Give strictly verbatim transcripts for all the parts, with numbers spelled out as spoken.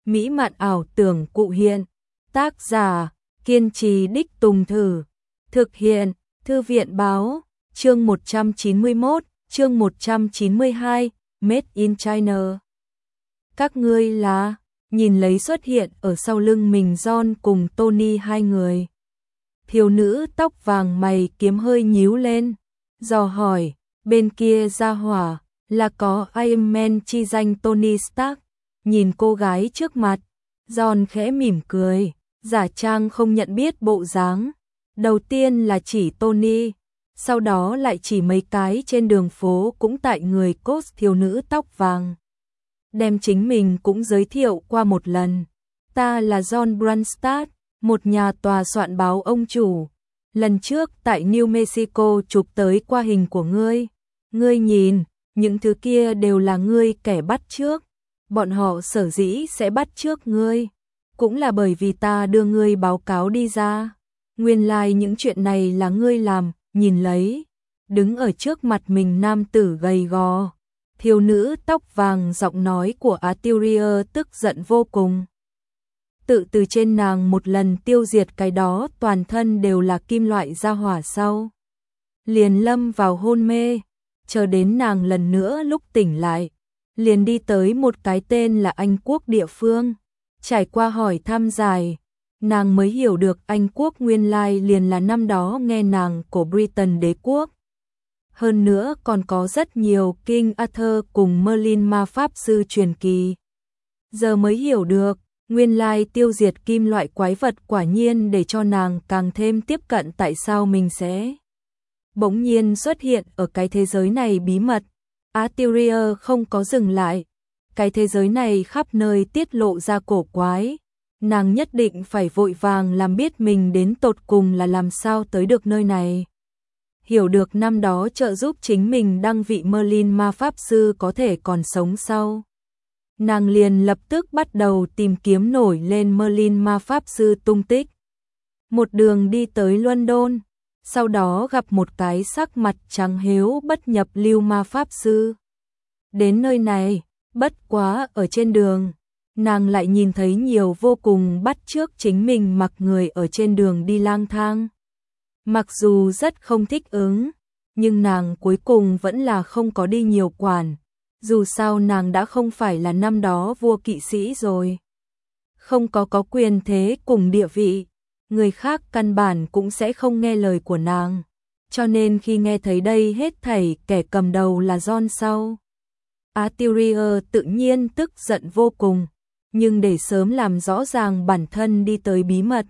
mỹ mạn ảo tưởng cụ hiện. Tác giả, kiên trì đích tùng thử. Thực hiện, Thư viện báo, chương một trăm chín mươi mốt, chương một trăm chín mươi hai, Made in China. Các ngươi là, nhìn lấy xuất hiện ở sau lưng mình John cùng Tony hai người. Thiếu nữ tóc vàng mày kiếm hơi nhíu lên, dò hỏi, bên kia ra hỏa, là có Iron Man chi danh Tony Stark. Nhìn cô gái trước mặt, John khẽ mỉm cười, giả trang không nhận biết bộ dáng. Đầu tiên là chỉ Tony, sau đó lại chỉ mấy cái trên đường phố cũng tại người cos thiếu nữ tóc vàng. Đem chính mình cũng giới thiệu qua một lần. Ta là John Brunstad, một nhà tòa soạn báo ông chủ. Lần trước tại New Mexico chụp tới qua hình của ngươi. Ngươi nhìn, những thứ kia đều là ngươi kẻ bắt trước. Bọn họ sở dĩ sẽ bắt trước ngươi, cũng là bởi vì ta đưa ngươi báo cáo đi ra. Nguyên lai like những chuyện này là ngươi làm, nhìn lấy. Đứng ở trước mặt mình nam tử gầy gò. Thiếu nữ tóc vàng giọng nói của Arturia tức giận vô cùng. Tự từ trên nàng một lần tiêu diệt cái đó toàn thân đều là kim loại ra hỏa sau. Liền lâm vào hôn mê, chờ đến nàng lần nữa lúc tỉnh lại. Liền đi tới một cái tên là Anh Quốc địa phương. Trải qua hỏi thăm dài, nàng mới hiểu được Anh Quốc nguyên lai liền là năm đó nghe nàng của Britain đế quốc. Hơn nữa còn có rất nhiều King Arthur cùng Merlin ma pháp sư truyền kỳ. Giờ mới hiểu được, nguyên lai tiêu diệt kim loại quái vật quả nhiên để cho nàng càng thêm tiếp cận tại sao mình sẽ bỗng nhiên xuất hiện ở cái thế giới này bí mật. Arturia không có dừng lại. Cái thế giới này khắp nơi tiết lộ ra cổ quái. Nàng nhất định phải vội vàng làm biết mình đến tột cùng là làm sao tới được nơi này. Hiểu được năm đó trợ giúp chính mình đăng vị Merlin ma pháp sư có thể còn sống sau. Nàng liền lập tức bắt đầu tìm kiếm nổi lên Merlin ma pháp sư tung tích. Một đường đi tới London. Sau đó gặp một cái sắc mặt trắng hiếu bất nhập lưu ma pháp sư. Đến nơi này, bất quá ở trên đường, nàng lại nhìn thấy nhiều vô cùng bắt chước chính mình mặc người ở trên đường đi lang thang. Mặc dù rất không thích ứng, nhưng nàng cuối cùng vẫn là không có đi nhiều quản. Dù sao nàng đã không phải là năm đó vua kỵ sĩ rồi. Không có có quyền thế cùng địa vị. Người khác căn bản cũng sẽ không nghe lời của nàng. Cho nên khi nghe thấy đây hết thảy kẻ cầm đầu là John sau. Arturia tự nhiên tức giận vô cùng. Nhưng để sớm làm rõ ràng bản thân đi tới bí mật.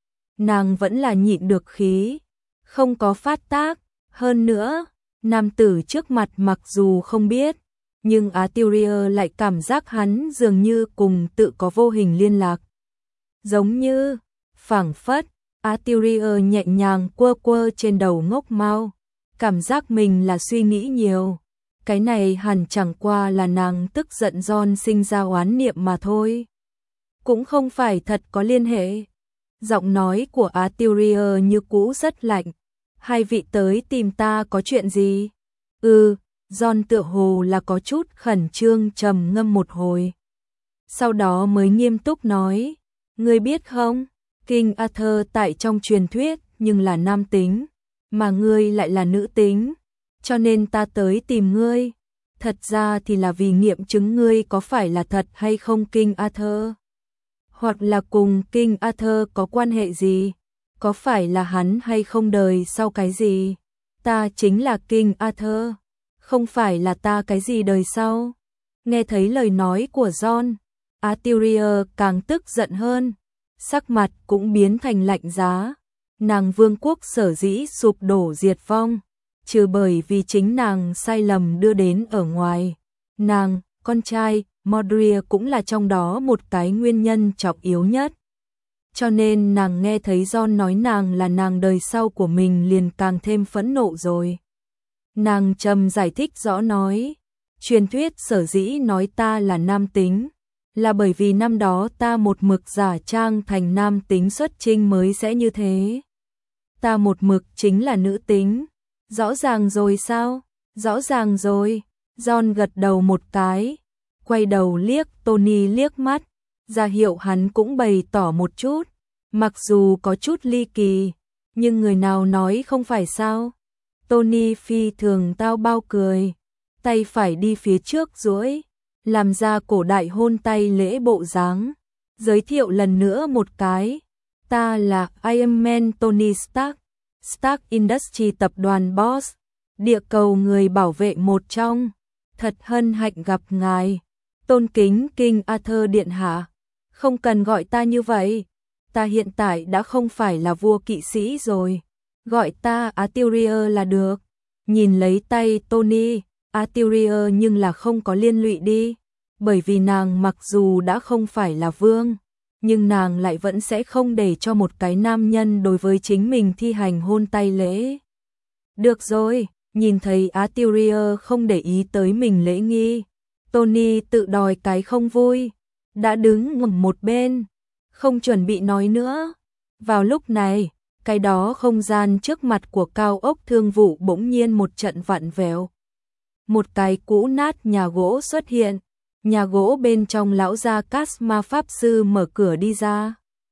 Nàng vẫn là nhịn được khí. Không có phát tác. Hơn nữa, nam tử trước mặt mặc dù không biết. Nhưng Arturia lại cảm giác hắn dường như cùng tự có vô hình liên lạc. Giống như phảng phất, Arturia nhẹ nhàng quơ quơ trên đầu ngốc mau, cảm giác mình là suy nghĩ nhiều. Cái này hẳn chẳng qua là nàng tức giận John sinh ra oán niệm mà thôi. Cũng không phải thật có liên hệ. Giọng nói của Arturia như cũ rất lạnh. Hai vị tới tìm ta có chuyện gì? Ừ, John tựa hồ là có chút khẩn trương trầm ngâm một hồi. Sau đó mới nghiêm túc nói, ngươi biết không? King Arthur tại trong truyền thuyết nhưng là nam tính, mà ngươi lại là nữ tính, cho nên ta tới tìm ngươi. Thật ra thì là vì nghiệm chứng ngươi có phải là thật hay không King Arthur, hoặc là cùng King Arthur có quan hệ gì, có phải là hắn hay không đời sau cái gì. Ta chính là King Arthur, không phải là ta cái gì đời sau. Nghe thấy lời nói của John, Arturia càng tức giận hơn. Sắc mặt cũng biến thành lạnh giá. Nàng vương quốc sở dĩ sụp đổ diệt vong, trừ bởi vì chính nàng sai lầm đưa đến ở ngoài. Nàng, con trai, Modria cũng là trong đó một cái nguyên nhân trọng yếu nhất. Cho nên nàng nghe thấy John nói nàng là nàng đời sau của mình liền càng thêm phẫn nộ rồi. Nàng trầm giải thích rõ nói, truyền thuyết sở dĩ nói ta là nam tính. Là bởi vì năm đó ta một mực giả trang thành nam tính xuất trinh mới sẽ như thế. Ta một mực chính là nữ tính. Rõ ràng rồi sao? Rõ ràng rồi. John gật đầu một cái. Quay đầu liếc Tony liếc mắt. ra hiệu hắn cũng bày tỏ một chút, mặc dù có chút ly kỳ, nhưng người nào nói không phải sao. Tony phi thường tao bao cười, tay phải đi phía trước duỗi, làm ra cổ đại hôn tay lễ bộ dáng, giới thiệu lần nữa một cái, ta là Iron Man Tony Stark, Stark Industries tập đoàn boss, địa cầu người bảo vệ một trong, thật hân hạnh gặp ngài, tôn kính King Arthur điện hạ, không cần gọi ta như vậy, ta hiện tại đã không phải là vua kỵ sĩ rồi, gọi ta Arthurius là được. Nhìn lấy tay Tony, Arthurius nhưng là không có liên lụy đi, bởi vì nàng mặc dù đã không phải là vương, nhưng nàng lại vẫn sẽ không để cho một cái nam nhân đối với chính mình thi hành hôn tay lễ. Được rồi, nhìn thấy Arthurius không để ý tới mình lễ nghi, Tony tự đòi cái không vui, đã đứng ngầm một bên, không chuẩn bị nói nữa. Vào lúc này, cái đó không gian trước mặt của cao ốc thương vụ bỗng nhiên một trận vặn vẹo. Một cái cũ nát nhà gỗ xuất hiện, nhà gỗ bên trong lão gia Casma pháp sư mở cửa đi ra.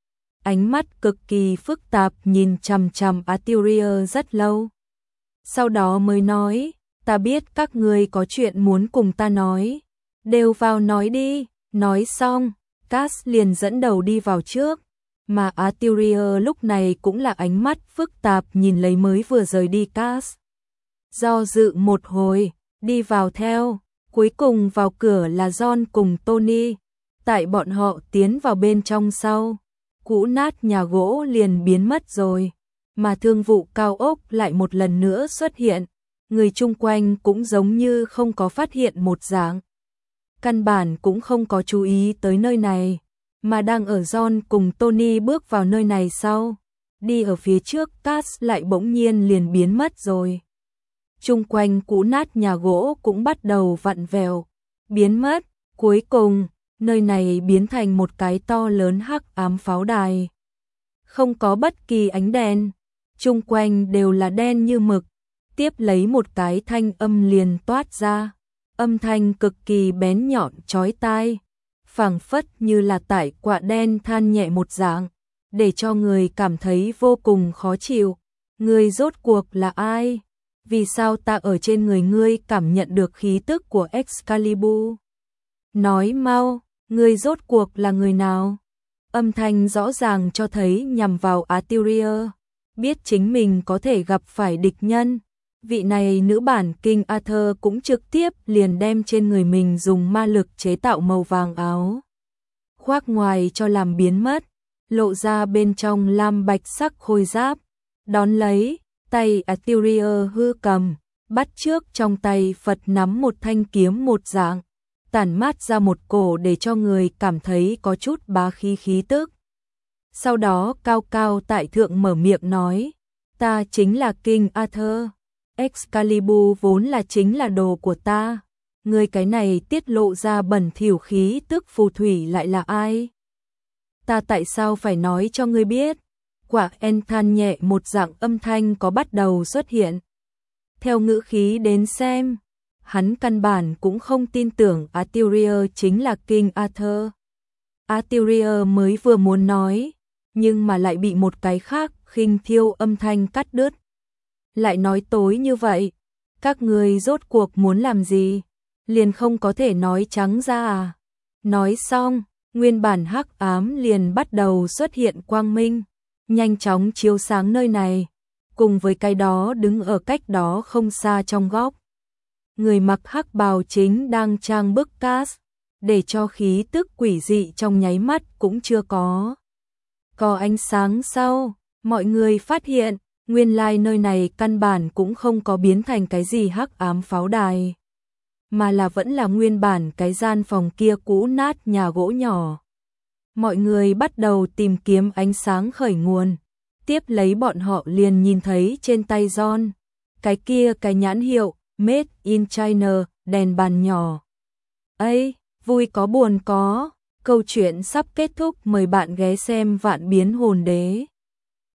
Ánh mắt cực kỳ phức tạp nhìn chằm chằm Arthurius rất lâu. Sau đó mới nói, ta biết các ngươi có chuyện muốn cùng ta nói, đều vào nói đi. Nói xong, Cass liền dẫn đầu đi vào trước, mà Arthurius lúc này cũng là ánh mắt phức tạp nhìn lấy mới vừa rời đi Cass. Do dự một hồi, đi vào theo, cuối cùng vào cửa là John cùng Tony, tại bọn họ tiến vào bên trong sau, cũ nát nhà gỗ liền biến mất rồi, mà thương vụ cao ốc lại một lần nữa xuất hiện, người chung quanh cũng giống như không có phát hiện một dạng. Căn bản cũng không có chú ý tới nơi này, mà đang ở John cùng Tony bước vào nơi này sau, đi ở phía trước Cass lại bỗng nhiên liền biến mất rồi. Chung quanh cũ nát nhà gỗ cũng bắt đầu vặn vẹo, biến mất, cuối cùng, nơi này biến thành một cái to lớn hắc ám pháo đài. Không có bất kỳ ánh đèn, chung quanh đều là đen như mực, tiếp lấy một cái thanh âm liền toát ra. Âm thanh cực kỳ bén nhọn chói tai, phảng phất như là tải quạ đen than nhẹ một dạng, để cho người cảm thấy vô cùng khó chịu. Ngươi rốt cuộc là ai? Vì sao ta ở trên người ngươi cảm nhận được khí tức của Excalibur? Nói mau, ngươi rốt cuộc là người nào? Âm thanh rõ ràng cho thấy nhằm vào Arthurius, biết chính mình có thể gặp phải địch nhân. Vị này nữ bản King Arthur cũng trực tiếp liền đem trên người mình dùng ma lực chế tạo màu vàng áo khoác ngoài cho làm biến mất, lộ ra bên trong lam bạch sắc khôi giáp, đón lấy, tay Arthurius hư cầm, bắt trước trong tay Phật nắm một thanh kiếm một dạng, tản mát ra một cổ để cho người cảm thấy có chút bá khí khí tức. Sau đó cao cao tại thượng mở miệng nói, ta chính là King Arthur. Excalibur vốn là chính là đồ của ta, người cái này tiết lộ ra bẩn thỉu khí tức phù thủy lại là ai? Ta tại sao phải nói cho ngươi biết? Quả en than nhẹ một dạng âm thanh có bắt đầu xuất hiện. Theo ngữ khí đến xem, hắn căn bản cũng không tin tưởng Arthurius chính là King Arthur. Arthurius mới vừa muốn nói, nhưng mà lại bị một cái khác khinh thiêu âm thanh cắt đứt. Lại nói tối như vậy, các ngươi rốt cuộc muốn làm gì? Liền không có thể nói trắng ra à? Nói xong, nguyên bản hắc ám liền bắt đầu xuất hiện quang minh, nhanh chóng chiếu sáng nơi này, cùng với cái đó đứng ở cách đó không xa trong góc. Người mặc hắc bào chính đang trang bức Cass, để cho khí tức quỷ dị trong nháy mắt cũng chưa có. Có ánh sáng sau, mọi người phát hiện, nguyên lai nơi này căn bản cũng không có biến thành cái gì hắc ám pháo đài, mà là vẫn là nguyên bản cái gian phòng kia cũ nát nhà gỗ nhỏ. Mọi người bắt đầu tìm kiếm ánh sáng khởi nguồn, tiếp lấy bọn họ liền nhìn thấy trên tay John, cái kia cái nhãn hiệu Made in China, đèn bàn nhỏ. Ây, vui có buồn có, câu chuyện sắp kết thúc, mời bạn ghé xem Vạn Biến Hồn Đế.